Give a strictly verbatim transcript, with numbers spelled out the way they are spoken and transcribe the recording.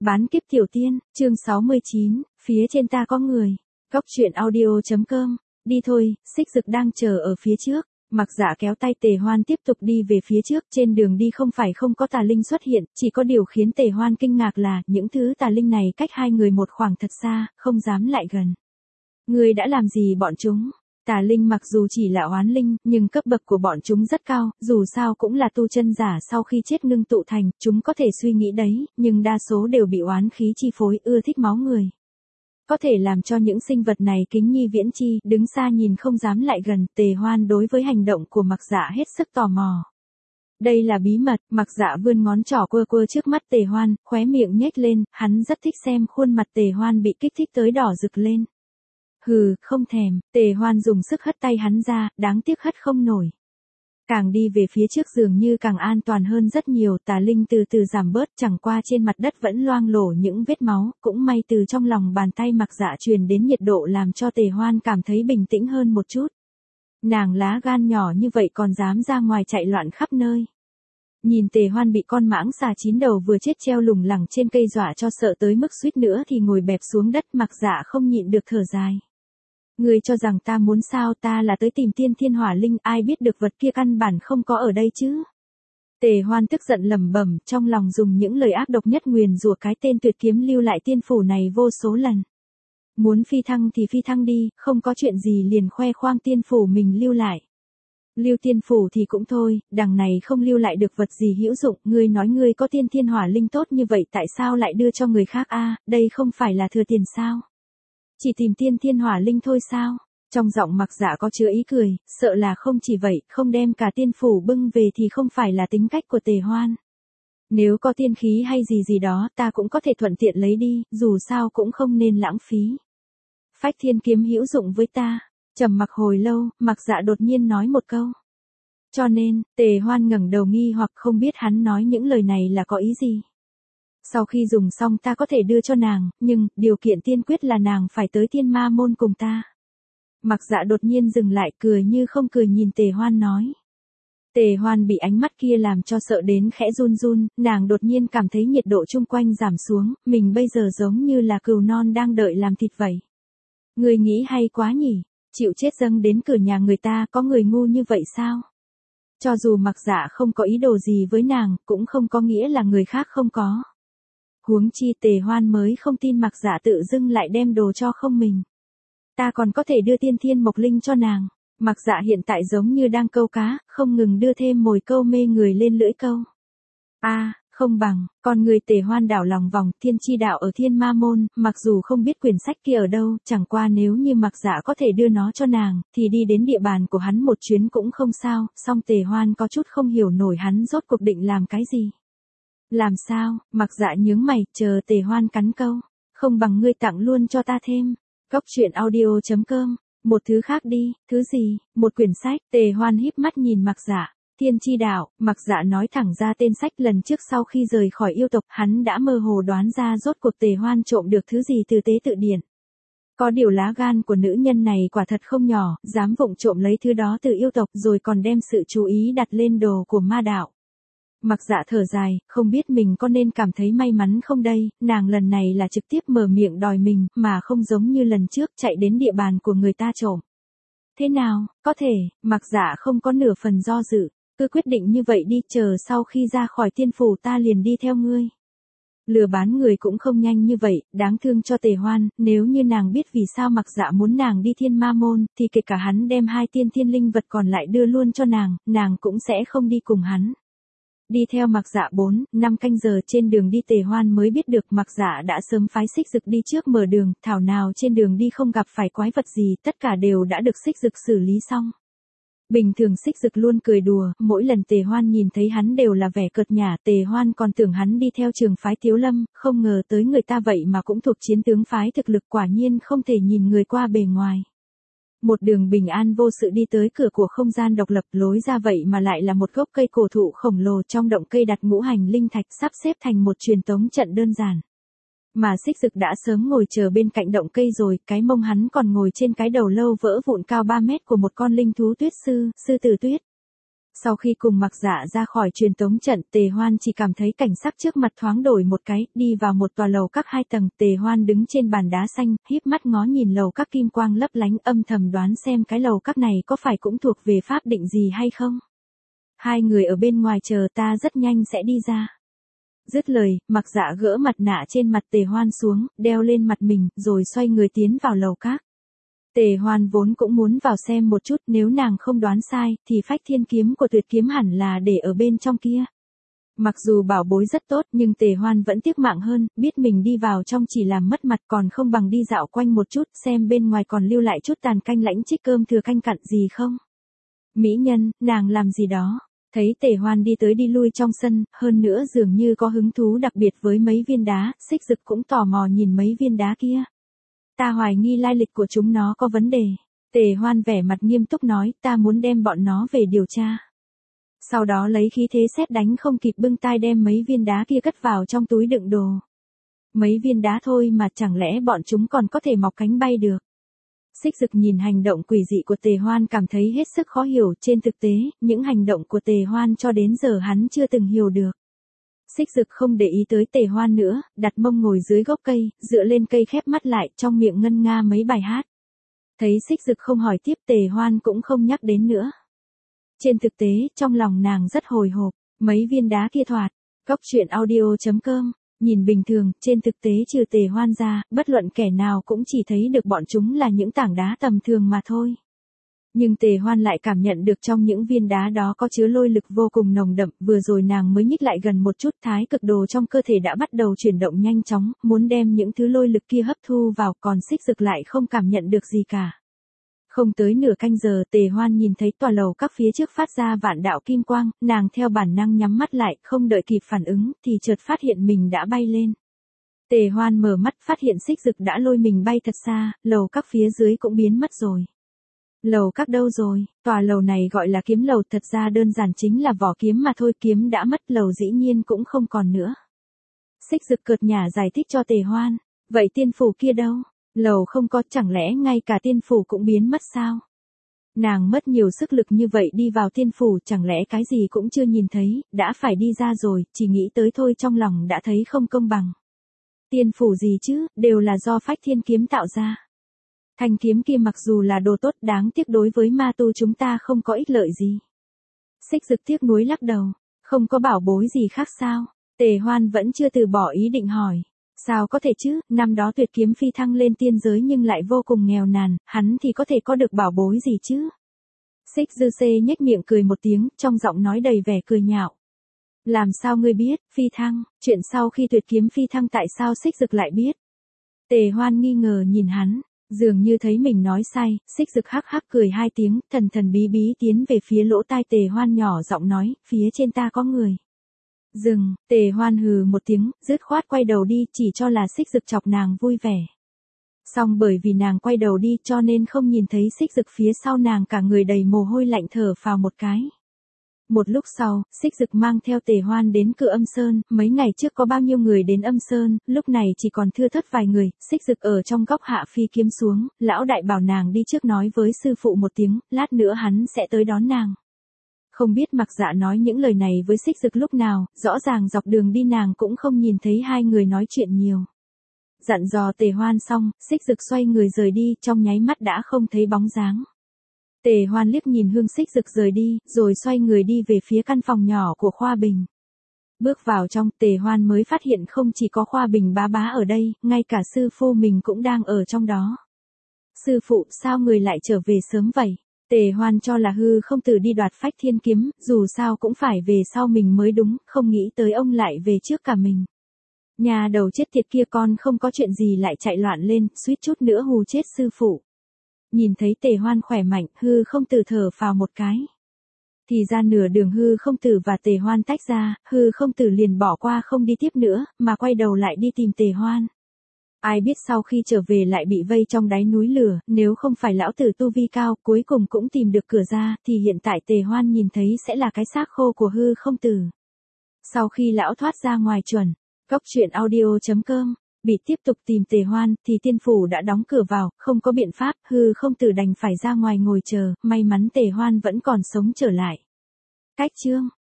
Bán kiếp tiểu tiên, chương sáu mươi chín, phía trên ta có người. Góc truyện audio.com, đi thôi, xích dực đang chờ ở phía trước. Mặc Dạ kéo tay Tề Hoan tiếp tục đi về phía trước, trên đường đi không phải không có tà linh xuất hiện, chỉ có điều khiến Tề Hoan kinh ngạc là, những thứ tà linh này cách hai người một khoảng thật xa, không dám lại gần. Người đã làm gì bọn chúng? Tà linh mặc dù chỉ là oán linh, nhưng cấp bậc của bọn chúng rất cao, dù sao cũng là tu chân giả sau khi chết ngưng tụ thành, chúng có thể suy nghĩ đấy, nhưng đa số đều bị oán khí chi phối, ưa thích máu người. Có thể làm cho những sinh vật này kính nhi viễn chi, đứng xa nhìn không dám lại gần. Tề Hoan đối với hành động của Mặc Dạ hết sức tò mò. Đây là bí mật. Mặc Dạ vươn ngón trỏ quơ quơ trước mắt Tề Hoan, khóe miệng nhếch lên, hắn rất thích xem khuôn mặt Tề Hoan bị kích thích tới đỏ rực lên. Hừ, không thèm. Tề Hoan dùng sức hất tay hắn ra, đáng tiếc hất không nổi. Càng đi về phía trước dường như càng an toàn hơn rất nhiều, tà linh từ từ giảm bớt, chẳng qua trên mặt đất vẫn loang lổ những vết máu, cũng may từ trong lòng bàn tay Mặc Dạ truyền đến nhiệt độ làm cho Tề Hoan cảm thấy bình tĩnh hơn một chút. Nàng lá gan nhỏ như vậy còn dám ra ngoài chạy loạn khắp nơi. Nhìn Tề Hoan bị con mãng xà chín đầu vừa chết treo lủng lẳng trên cây dọa cho sợ tới mức suýt nữa thì ngồi bẹp xuống đất. Mặc Dạ không nhịn được thở dài. Ngươi cho rằng ta muốn sao? Ta là tới tìm tiên thiên hỏa linh, ai biết được vật kia căn bản không có ở đây chứ. Tề Hoan tức giận lẩm bẩm, trong lòng dùng những lời ác độc nhất nguyền rủa cái tên tuyệt kiếm lưu lại tiên phủ này vô số lần. Muốn phi thăng thì phi thăng đi, không có chuyện gì liền khoe khoang tiên phủ mình lưu lại. Lưu tiên phủ thì cũng thôi, đằng này không lưu lại được vật gì hữu dụng. Ngươi nói ngươi có tiên thiên hỏa linh tốt như vậy tại sao lại đưa cho người khác a? Đây không phải là thừa tiền sao? Chỉ tìm tiên thiên hỏa linh thôi sao? Trong giọng Mặc Dạ có chứa ý cười, sợ là không chỉ vậy, không đem cả tiên phủ bưng về thì không phải là tính cách của Tề Hoan. Nếu có tiên khí hay gì gì đó, ta cũng có thể thuận tiện lấy đi, dù sao cũng không nên lãng phí. Phách thiên kiếm hữu dụng với ta. Trầm mặc hồi lâu, Mặc Dạ đột nhiên nói một câu. Cho nên, Tề Hoan ngẩng đầu nghi hoặc không biết hắn nói những lời này là có ý gì. Sau khi dùng xong ta có thể đưa cho nàng, nhưng, điều kiện tiên quyết là nàng phải tới Thiên Ma Môn cùng ta. Mặc Dạ đột nhiên dừng lại, cười như không cười nhìn Tề Hoan nói. Tề Hoan bị ánh mắt kia làm cho sợ đến khẽ run run, nàng đột nhiên cảm thấy nhiệt độ chung quanh giảm xuống, mình bây giờ giống như là cừu non đang đợi làm thịt vậy. Người nghĩ hay quá nhỉ, chịu chết dâng đến cửa nhà người ta, có người ngu như vậy sao? Cho dù Mặc Dạ không có ý đồ gì với nàng, cũng không có nghĩa là người khác không có. Huống chi Tề Hoan mới không tin Mặc Dạ tự dưng lại đem đồ cho không mình. Ta còn có thể đưa tiên thiên mộc linh cho nàng. Mặc Dạ hiện tại giống như đang câu cá, không ngừng đưa thêm mồi câu mê người lên lưỡi câu. A, à, không bằng, con người Tề Hoan đảo lòng vòng, thiên chi đạo ở Thiên Ma Môn, mặc dù không biết quyển sách kia ở đâu, chẳng qua nếu như Mặc Dạ có thể đưa nó cho nàng, thì đi đến địa bàn của hắn một chuyến cũng không sao, song Tề Hoan có chút không hiểu nổi hắn rốt cuộc định làm cái gì. Làm sao? Mặc Dạ nhướng mày, chờ Tề Hoan cắn câu. Không bằng ngươi tặng luôn cho ta thêm. Góc truyện audio.com. Một thứ khác đi. Thứ gì? Một quyển sách. Tề Hoan híp mắt nhìn Mặc Dạ. Thiên chi đạo. Mặc Dạ nói thẳng ra tên sách. Lần trước sau khi rời khỏi yêu tộc, hắn đã mơ hồ đoán ra rốt cuộc Tề Hoan trộm được thứ gì từ tế tự điển. Có điều lá gan của nữ nhân này quả thật không nhỏ, dám vụng trộm lấy thứ đó từ yêu tộc rồi còn đem sự chú ý đặt lên đồ của ma đạo. Mặc Dạ thở dài, không biết mình có nên cảm thấy may mắn không đây, nàng lần này là trực tiếp mở miệng đòi mình, mà không giống như lần trước chạy đến địa bàn của người ta trộm. Thế nào, có thể, Mặc Dạ không có nửa phần do dự, cứ quyết định như vậy đi, chờ sau khi ra khỏi tiên phủ ta liền đi theo ngươi. Lừa bán người cũng không nhanh như vậy, đáng thương cho Tề Hoan, nếu như nàng biết vì sao Mặc Dạ muốn nàng đi Thiên Ma Môn, thì kể cả hắn đem hai tiên thiên linh vật còn lại đưa luôn cho nàng, nàng cũng sẽ không đi cùng hắn. Đi theo Mặc Dạ bốn, năm canh giờ trên đường đi Tề Hoan mới biết được Mặc Dạ đã sớm phái xích dực đi trước mở đường, thảo nào trên đường đi không gặp phải quái vật gì, tất cả đều đã được xích dực xử lý xong. Bình thường xích dực luôn cười đùa, mỗi lần Tề Hoan nhìn thấy hắn đều là vẻ cợt nhả, Tề Hoan còn tưởng hắn đi theo trường phái Tiếu Lâm, không ngờ tới người ta vậy mà cũng thuộc chiến tướng phái thực lực, quả nhiên không thể nhìn người qua bề ngoài. Một đường bình an vô sự đi tới cửa của không gian độc lập, lối ra vậy mà lại là một gốc cây cổ thụ khổng lồ, trong động cây đặt ngũ hành linh thạch sắp xếp thành một truyền tống trận đơn giản. Mà xích dực đã sớm ngồi chờ bên cạnh động cây rồi, cái mông hắn còn ngồi trên cái đầu lâu vỡ vụn cao ba mét của một con linh thú tuyết sư, sư tử tuyết. Sau khi cùng Mặc Dạ ra khỏi truyền tống trận, Tề Hoan chỉ cảm thấy cảnh sắc trước mặt thoáng đổi một cái, đi vào một tòa lầu các hai tầng, Tề Hoan đứng trên bàn đá xanh, híp mắt ngó nhìn lầu các kim quang lấp lánh, âm thầm đoán xem cái lầu các này có phải cũng thuộc về pháp định gì hay không. Hai người ở bên ngoài chờ, ta rất nhanh sẽ đi ra. Dứt lời, Mặc Dạ gỡ mặt nạ trên mặt Tề Hoan xuống, đeo lên mặt mình, rồi xoay người tiến vào lầu các. Tề Hoan vốn cũng muốn vào xem một chút, nếu nàng không đoán sai, thì phách thiên kiếm của Tuyệt Kiếm hẳn là để ở bên trong kia. Mặc dù bảo bối rất tốt, nhưng Tề Hoan vẫn tiếc mạng hơn, biết mình đi vào trong chỉ làm mất mặt, còn không bằng đi dạo quanh một chút, xem bên ngoài còn lưu lại chút tàn canh lãnh trích cơm thừa canh cặn gì không. Mỹ nhân, nàng làm gì đó? Thấy Tề Hoan đi tới đi lui trong sân, hơn nữa dường như có hứng thú đặc biệt với mấy viên đá, Xích Dực cũng tò mò nhìn mấy viên đá kia. Ta hoài nghi lai lịch của chúng nó có vấn đề. Tề Hoan vẻ mặt nghiêm túc nói, ta muốn đem bọn nó về điều tra. Sau đó lấy khí thế sét đánh không kịp bưng tai đem mấy viên đá kia cất vào trong túi đựng đồ. Mấy viên đá thôi mà chẳng lẽ bọn chúng còn có thể mọc cánh bay được. Xích Dực nhìn hành động quỷ dị của Tề Hoan cảm thấy hết sức khó hiểu, trên thực tế, những hành động của Tề Hoan cho đến giờ hắn chưa từng hiểu được. Xích Dực không để ý tới Tề Hoan nữa, đặt mông ngồi dưới gốc cây, dựa lên cây khép mắt lại, trong miệng ngân nga mấy bài hát. Thấy Xích Dực không hỏi tiếp, Tề Hoan cũng không nhắc đến nữa. Trên thực tế, trong lòng nàng rất hồi hộp, mấy viên đá kia thoạt, Cóc Truyện Audio chấm com, nhìn bình thường, trên thực tế trừ Tề Hoan ra, bất luận kẻ nào cũng chỉ thấy được bọn chúng là những tảng đá tầm thường mà thôi. Nhưng Tề Hoan lại cảm nhận được trong những viên đá đó có chứa lôi lực vô cùng nồng đậm, vừa rồi nàng mới nhích lại gần một chút, thái cực đồ trong cơ thể đã bắt đầu chuyển động nhanh chóng, muốn đem những thứ lôi lực kia hấp thu vào, còn Xích Dực lại không cảm nhận được gì cả. Không tới nửa canh giờ, Tề Hoan nhìn thấy tòa lầu các phía trước phát ra vạn đạo kim quang, nàng theo bản năng nhắm mắt lại, không đợi kịp phản ứng, thì chợt phát hiện mình đã bay lên. Tề Hoan mở mắt phát hiện Xích Dực đã lôi mình bay thật xa, lầu các phía dưới cũng biến mất rồi. Lầu các đâu rồi? Tòa lầu này gọi là kiếm lầu, thật ra đơn giản chính là vỏ kiếm mà thôi, kiếm đã mất, lầu dĩ nhiên cũng không còn nữa. Xích Dực cợt nhả giải thích cho Tề Hoan, vậy tiên phủ kia đâu? Lầu không có, chẳng lẽ ngay cả tiên phủ cũng biến mất sao? Nàng mất nhiều sức lực như vậy đi vào tiên phủ, chẳng lẽ cái gì cũng chưa nhìn thấy, đã phải đi ra rồi, chỉ nghĩ tới thôi trong lòng đã thấy không công bằng. Tiên phủ gì chứ, đều là do phách thiên kiếm tạo ra. Thanh kiếm kia mặc dù là đồ tốt, đáng tiếc đối với ma tu chúng ta không có ích lợi gì. Xích Dực tiếc nuối lắc đầu, không có bảo bối gì khác sao? Tề Hoan vẫn chưa từ bỏ ý định hỏi. Sao có thể chứ, năm đó Tuyệt Kiếm phi thăng lên tiên giới nhưng lại vô cùng nghèo nàn, hắn thì có thể có được bảo bối gì chứ? Xích Dư Xê nhếch miệng cười một tiếng, trong giọng nói đầy vẻ cười nhạo. Làm sao ngươi biết, phi thăng, chuyện sau khi Tuyệt Kiếm phi thăng tại sao Xích Dực lại biết? Tề Hoan nghi ngờ nhìn hắn, dường như thấy mình nói sai, Xích Dực hắc hắc cười hai tiếng, thần thần bí bí tiến về phía lỗ tai Tề Hoan nhỏ giọng nói, phía trên ta có người. Dừng, Tề Hoan hừ một tiếng, dứt khoát quay đầu đi, chỉ cho là Xích Dực chọc nàng vui vẻ. Song bởi vì nàng quay đầu đi cho nên không nhìn thấy Xích Dực phía sau nàng, cả người đầy mồ hôi lạnh thở phào một cái. Một lúc sau, Xích Dực mang theo Tề Hoan đến cửa Âm Sơn, mấy ngày trước có bao nhiêu người đến Âm Sơn, lúc này chỉ còn thưa thớt vài người, Xích Dực ở trong góc hạ phi kiếm xuống, lão đại bảo nàng đi trước nói với sư phụ một tiếng, lát nữa hắn sẽ tới đón nàng. Không biết Mặc Dạ nói những lời này với Xích Dực lúc nào, rõ ràng dọc đường đi nàng cũng không nhìn thấy hai người nói chuyện nhiều. Dặn dò Tề Hoan xong, Xích Dực xoay người rời đi, trong nháy mắt đã không thấy bóng dáng. Tề Hoan liếc nhìn Hương Xích Dực rời đi, rồi xoay người đi về phía căn phòng nhỏ của Khoa Bình. Bước vào trong, Tề Hoan mới phát hiện không chỉ có Khoa Bình bá bá ở đây, ngay cả sư phụ mình cũng đang ở trong đó. Sư phụ, sao người lại trở về sớm vậy? Tề Hoan cho là Hư Không Tử đi đoạt phách thiên kiếm, dù sao cũng phải về sau mình mới đúng, không nghĩ tới ông lại về trước cả mình. Nhà đầu chết tiệt kia, con không có chuyện gì lại chạy loạn lên, suýt chút nữa hù chết sư phụ. Nhìn thấy Tề Hoan khỏe mạnh, Hư Không Tử thở phào một cái. Thì ra nửa đường Hư Không Tử và Tề Hoan tách ra, Hư Không Tử liền bỏ qua không đi tiếp nữa, mà quay đầu lại đi tìm Tề Hoan. Ai biết sau khi trở về lại bị vây trong đáy núi lửa, nếu không phải lão tử tu vi cao, cuối cùng cũng tìm được cửa ra, thì hiện tại Tề Hoan nhìn thấy sẽ là cái xác khô của Hư Không Tử. Sau khi lão thoát ra ngoài chuẩn, Cóc Truyện Audio chấm com, bị tiếp tục tìm Tề Hoan, thì tiên phủ đã đóng cửa vào, không có biện pháp, Hư Không Tử đành phải ra ngoài ngồi chờ, may mắn Tề Hoan vẫn còn sống trở lại. Cách chương